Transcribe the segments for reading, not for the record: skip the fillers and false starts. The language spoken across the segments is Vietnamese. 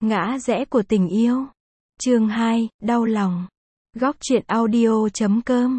Ngã rẽ của tình yêu. Chương 2, đau lòng. Góc truyện audio.com.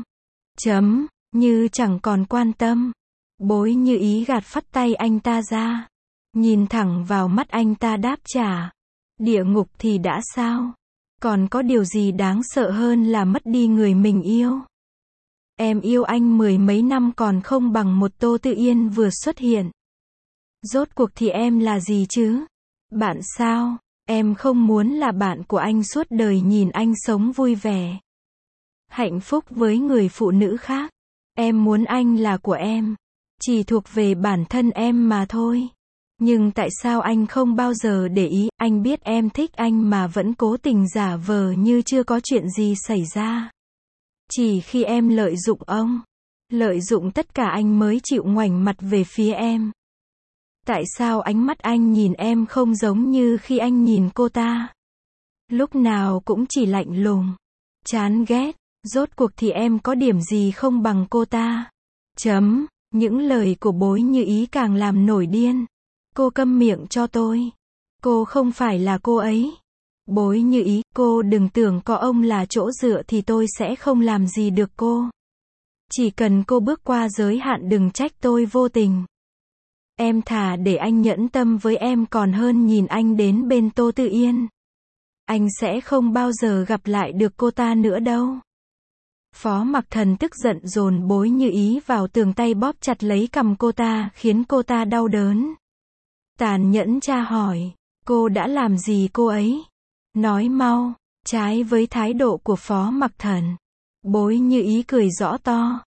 Như chẳng còn quan tâm. Bối Như Ý gạt phắt tay anh ta ra. Nhìn thẳng vào mắt anh ta đáp trả. Địa ngục thì đã sao? Còn có điều gì đáng sợ hơn là mất đi người mình yêu? Em yêu anh mười mấy năm còn không bằng một Tô Tự Yên vừa xuất hiện. Rốt cuộc thì em là gì chứ? Bạn sao? Em không muốn là bạn của anh suốt đời nhìn anh sống vui vẻ, hạnh phúc với người phụ nữ khác. Em muốn anh là của em, chỉ thuộc về bản thân em mà thôi. Nhưng tại sao anh không bao giờ để ý, anh biết em thích anh mà vẫn cố tình giả vờ như chưa có chuyện gì xảy ra. Chỉ khi em lợi dụng ông, lợi dụng tất cả anh mới chịu ngoảnh mặt về phía em. Tại sao ánh mắt anh nhìn em không giống như khi anh nhìn cô ta? Lúc nào cũng chỉ lạnh lùng, chán ghét. Rốt cuộc thì em có điểm gì không bằng cô ta? Những lời của Bối Như Ý càng làm nổi điên. Cô câm miệng cho tôi. Cô không phải là cô ấy. Bối Như Ý, cô đừng tưởng có ông là chỗ dựa thì tôi sẽ không làm gì được cô. Chỉ cần cô bước qua giới hạn đừng trách tôi vô tình. Em thà để anh nhẫn tâm với em còn hơn nhìn anh đến bên Tô Tự Yên. Anh sẽ không bao giờ gặp lại được cô ta nữa đâu. Phó Mặc Thần tức giận dồn Bối Như Ý vào tường, tay bóp chặt lấy cằm cô ta, khiến cô ta đau đớn. Tàn nhẫn tra hỏi, cô đã làm gì cô ấy? Nói mau. Trái với thái độ của Phó Mặc Thần, Bối Như Ý cười rõ to.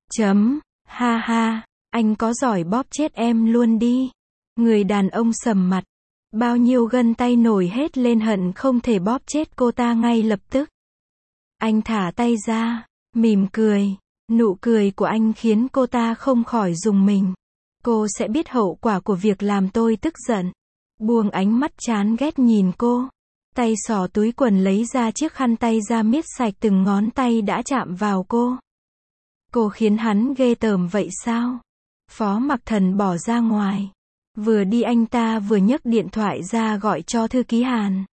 Ha ha, anh có giỏi bóp chết em luôn đi. Người đàn ông sầm mặt, bao nhiêu gân tay nổi hết lên, hận không thể bóp chết cô ta ngay lập tức. Anh thả tay ra, mỉm cười. Nụ cười của anh khiến cô ta không khỏi rùng mình. Cô sẽ biết hậu quả của việc làm tôi tức giận. Buông ánh mắt chán ghét nhìn cô. Tay xỏ túi quần lấy ra chiếc khăn tay ra miết sạch từng ngón tay đã chạm vào cô. Cô khiến hắn ghê tởm vậy sao? Phó Mặc Thần bỏ ra ngoài. Vừa đi anh ta vừa nhấc điện thoại ra gọi cho thư ký Hàn.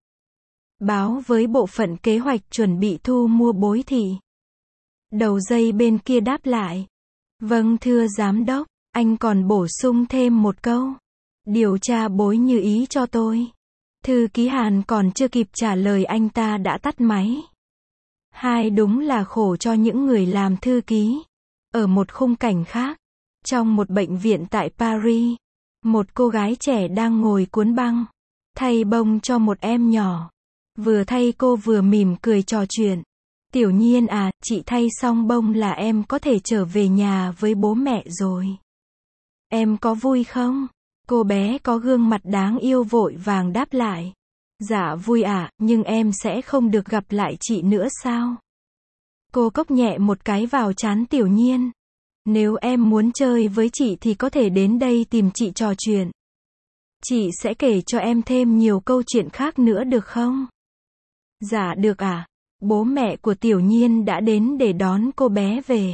Báo với bộ phận kế hoạch chuẩn bị thu mua Bối thị. Đầu dây bên kia đáp lại. Vâng thưa giám đốc. Anh còn bổ sung thêm một câu. Điều tra Bối Như Ý cho tôi. Thư ký Hàn còn chưa kịp trả lời anh ta đã tắt máy. Đúng là khổ cho những người làm thư ký. Ở một khung cảnh khác, trong một bệnh viện tại Paris, một cô gái trẻ đang ngồi cuốn băng, thay bông cho một em nhỏ. Vừa thay cô vừa mỉm cười trò chuyện. Tiểu Nhiên à, chị thay xong bông là em có thể trở về nhà với bố mẹ rồi. Em có vui không? Cô bé có gương mặt đáng yêu vội vàng đáp lại. Dạ vui ạ, nhưng em sẽ không được gặp lại chị nữa sao? Cô cốc nhẹ một cái vào trán Tiểu Nhiên. Nếu em muốn chơi với chị thì có thể đến đây tìm chị trò chuyện. Chị sẽ kể cho em thêm nhiều câu chuyện khác nữa được không? Dạ được ạ. Bố mẹ của Tiểu Nhiên đã đến để đón cô bé về.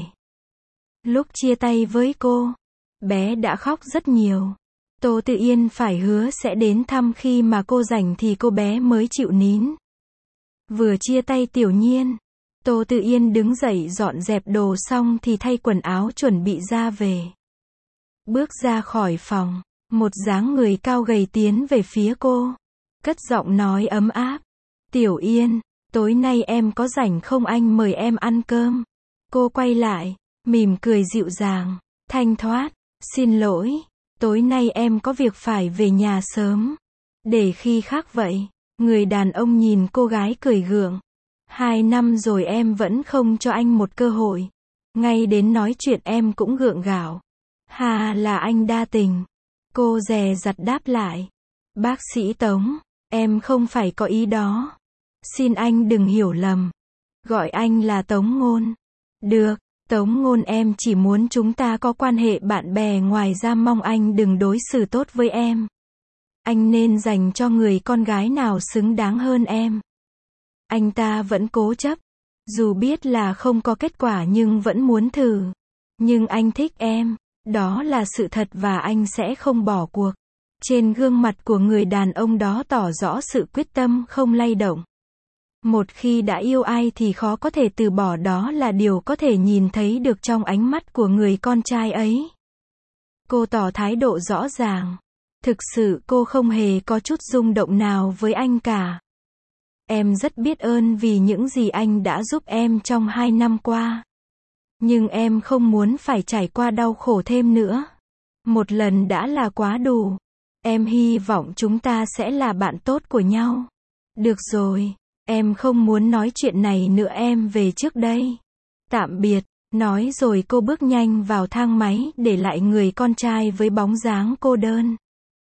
Lúc chia tay với cô, bé đã khóc rất nhiều. Tô Tự Yên phải hứa sẽ đến thăm khi mà cô rảnh thì cô bé mới chịu nín. Vừa chia tay Tiểu Nhiên, Tô Tự Yên đứng dậy dọn dẹp đồ xong thì thay quần áo chuẩn bị ra về. Bước ra khỏi phòng, một dáng người cao gầy tiến về phía cô. Cất giọng nói ấm áp. Tiểu Yên, tối nay em có rảnh không, anh mời em ăn cơm. Cô quay lại, mỉm cười dịu dàng, thanh thoát. Xin lỗi, tối nay em có việc phải về nhà sớm. Để khi khác vậy. Người đàn ông nhìn cô gái cười gượng. 2 năm rồi em vẫn không cho anh một cơ hội. Ngay đến nói chuyện em cũng gượng gạo. Là anh đa tình. Cô dè dặt đáp lại. Bác sĩ Tống, em không phải có ý đó. Xin anh đừng hiểu lầm. Gọi anh là Tống Ngôn. Được, Tống Ngôn, em chỉ muốn chúng ta có quan hệ bạn bè, ngoài ra mong anh đừng đối xử tốt với em. Anh nên dành cho người con gái nào xứng đáng hơn em. Anh ta vẫn cố chấp. Dù biết là không có kết quả nhưng vẫn muốn thử. Nhưng anh thích em. Đó là sự thật và anh sẽ không bỏ cuộc. Trên gương mặt của người đàn ông đó tỏ rõ sự quyết tâm không lay động. Một khi đã yêu ai thì khó có thể từ bỏ, đó là điều có thể nhìn thấy được trong ánh mắt của người con trai ấy. Cô tỏ thái độ rõ ràng. Thực sự cô không hề có chút rung động nào với anh cả. Em rất biết ơn vì những gì anh đã giúp em trong 2 năm qua. Nhưng em không muốn phải trải qua đau khổ thêm nữa. Một lần đã là quá đủ. Em hy vọng chúng ta sẽ là bạn tốt của nhau. Được rồi, em không muốn nói chuyện này nữa, em về trước đây. Tạm biệt, nói rồi cô bước nhanh vào thang máy, để lại người con trai với bóng dáng cô đơn.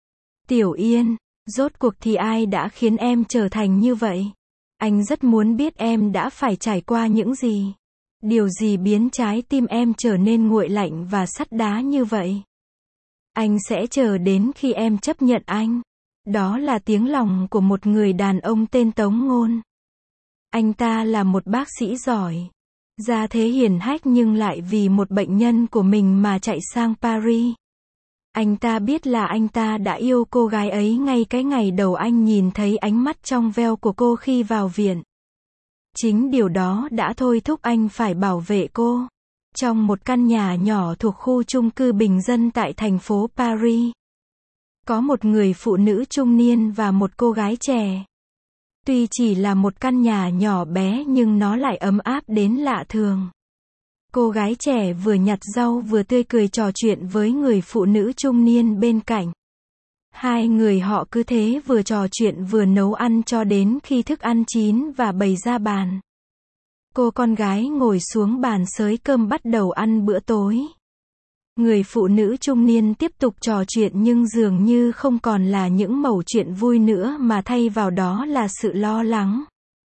Tiểu Yên, rốt cuộc thì ai đã khiến em trở thành như vậy? Anh rất muốn biết em đã phải trải qua những gì. Điều gì biến trái tim em trở nên nguội lạnh và sắt đá như vậy? Anh sẽ chờ đến khi em chấp nhận anh. Đó là tiếng lòng của một người đàn ông tên Tống Ngôn. Anh ta là một bác sĩ giỏi, gia thế hiển hách, nhưng lại vì một bệnh nhân của mình mà chạy sang Paris. Anh ta biết là anh ta đã yêu cô gái ấy ngay cái ngày đầu anh nhìn thấy ánh mắt trong veo của cô khi vào viện. Chính điều đó đã thôi thúc anh phải bảo vệ cô. Trong một căn nhà nhỏ thuộc khu chung cư bình dân tại thành phố Paris, có một người phụ nữ trung niên và một cô gái trẻ. Tuy chỉ là một căn nhà nhỏ bé nhưng nó lại ấm áp đến lạ thường. Cô gái trẻ vừa nhặt rau vừa tươi cười trò chuyện với người phụ nữ trung niên bên cạnh. Hai người họ cứ thế vừa trò chuyện vừa nấu ăn cho đến khi thức ăn chín và bày ra bàn. Cô con gái ngồi xuống bàn xới cơm bắt đầu ăn bữa tối. Người phụ nữ trung niên tiếp tục trò chuyện nhưng dường như không còn là những mẩu chuyện vui nữa mà thay vào đó là sự lo lắng.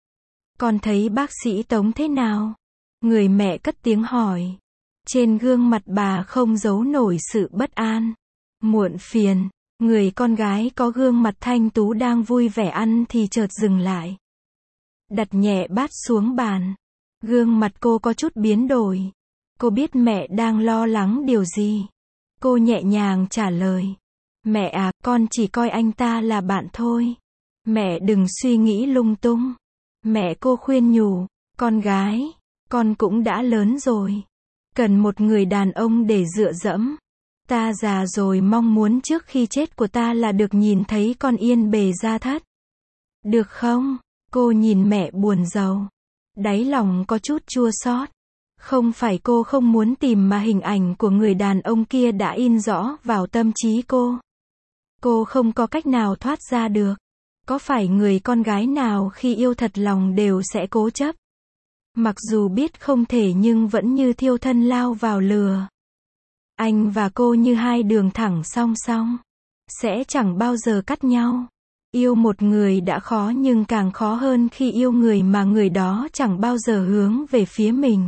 Con thấy bác sĩ Tống thế nào? Người mẹ cất tiếng hỏi. Trên gương mặt bà không giấu nổi sự bất an, muộn phiền. Người con gái có gương mặt thanh tú đang vui vẻ ăn thì chợt dừng lại. Đặt nhẹ bát xuống bàn. Gương mặt cô có chút biến đổi. Cô biết mẹ đang lo lắng điều gì. Cô nhẹ nhàng trả lời. Mẹ à, con chỉ coi anh ta là bạn thôi. Mẹ đừng suy nghĩ lung tung. Mẹ cô khuyên nhủ. Con gái, con cũng đã lớn rồi. Cần một người đàn ông để dựa dẫm. Ta già rồi, mong muốn trước khi chết của ta là được nhìn thấy con yên bề gia thất. Được không? Cô nhìn mẹ buồn rầu. Đáy lòng có chút chua xót. Không phải cô không muốn tìm mà hình ảnh của người đàn ông kia đã in rõ vào tâm trí cô. Cô không có cách nào thoát ra được. Có phải người con gái nào khi yêu thật lòng đều sẽ cố chấp? Mặc dù biết không thể nhưng vẫn như thiêu thân lao vào lửa. Anh và cô như hai đường thẳng song song. Sẽ chẳng bao giờ cắt nhau. Yêu một người đã khó nhưng càng khó hơn khi yêu người mà người đó chẳng bao giờ hướng về phía mình.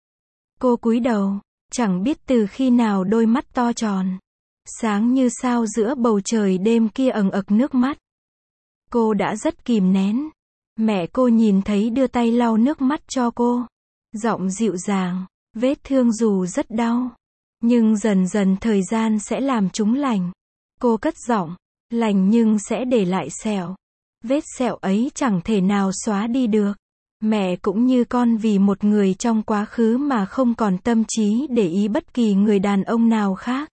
Cô cúi đầu, chẳng biết từ khi nào đôi mắt to tròn, sáng như sao giữa bầu trời đêm kia ẩn ực nước mắt. Cô đã rất kìm nén. Mẹ cô nhìn thấy đưa tay lau nước mắt cho cô. Giọng dịu dàng, vết thương dù rất đau, nhưng dần dần thời gian sẽ làm chúng lành. Cô cất giọng, lành nhưng sẽ để lại sẹo. Vết sẹo ấy chẳng thể nào xóa đi được. Mẹ cũng như con vì một người trong quá khứ mà không còn tâm trí để ý bất kỳ người đàn ông nào khác.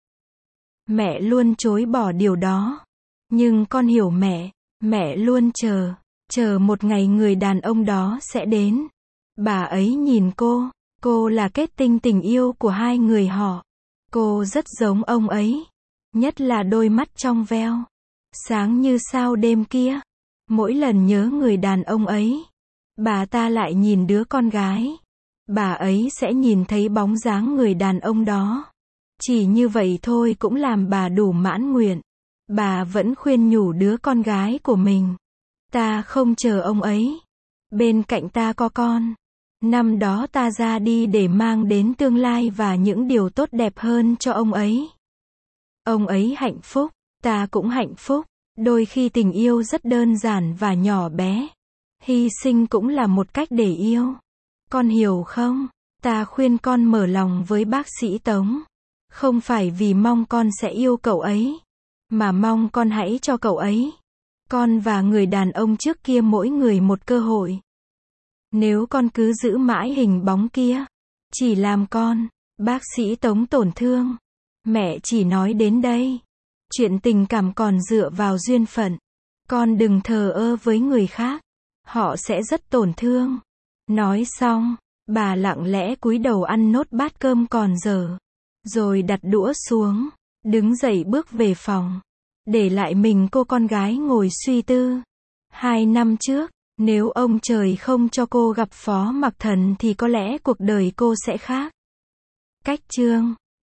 Mẹ luôn chối bỏ điều đó. Nhưng con hiểu mẹ luôn chờ một ngày người đàn ông đó sẽ đến. Bà ấy nhìn cô là kết tinh tình yêu của hai người họ. Cô rất giống ông ấy, nhất là đôi mắt trong veo, sáng như sao đêm kia. Mỗi lần nhớ người đàn ông ấy, bà ta lại nhìn đứa con gái. Bà ấy sẽ nhìn thấy bóng dáng người đàn ông đó. Chỉ như vậy thôi cũng làm bà đủ mãn nguyện. Bà vẫn khuyên nhủ đứa con gái của mình. Ta không chờ ông ấy. Bên cạnh ta có con. Năm đó ta ra đi để mang đến tương lai và những điều tốt đẹp hơn cho ông ấy. Ông ấy hạnh phúc, ta cũng hạnh phúc. Đôi khi tình yêu rất đơn giản và nhỏ bé. Hy sinh cũng là một cách để yêu. Con hiểu không? Ta khuyên con mở lòng với bác sĩ Tống. Không phải vì mong con sẽ yêu cậu ấy, mà mong con hãy cho cậu ấy. Con và người đàn ông trước kia mỗi người một cơ hội. Nếu con cứ giữ mãi hình bóng kia, chỉ làm con, bác sĩ Tống tổn thương. Mẹ chỉ nói đến đây. Chuyện tình cảm còn dựa vào duyên phận. Con đừng thờ ơ với người khác. Họ sẽ rất tổn thương. Nói xong, bà lặng lẽ cúi đầu ăn nốt bát cơm còn dở. Rồi đặt đũa xuống, đứng dậy bước về phòng. Để lại mình cô con gái ngồi suy tư. 2 năm trước, nếu ông trời không cho cô gặp Phó Mặc Thần thì có lẽ cuộc đời cô sẽ khác. Cách chương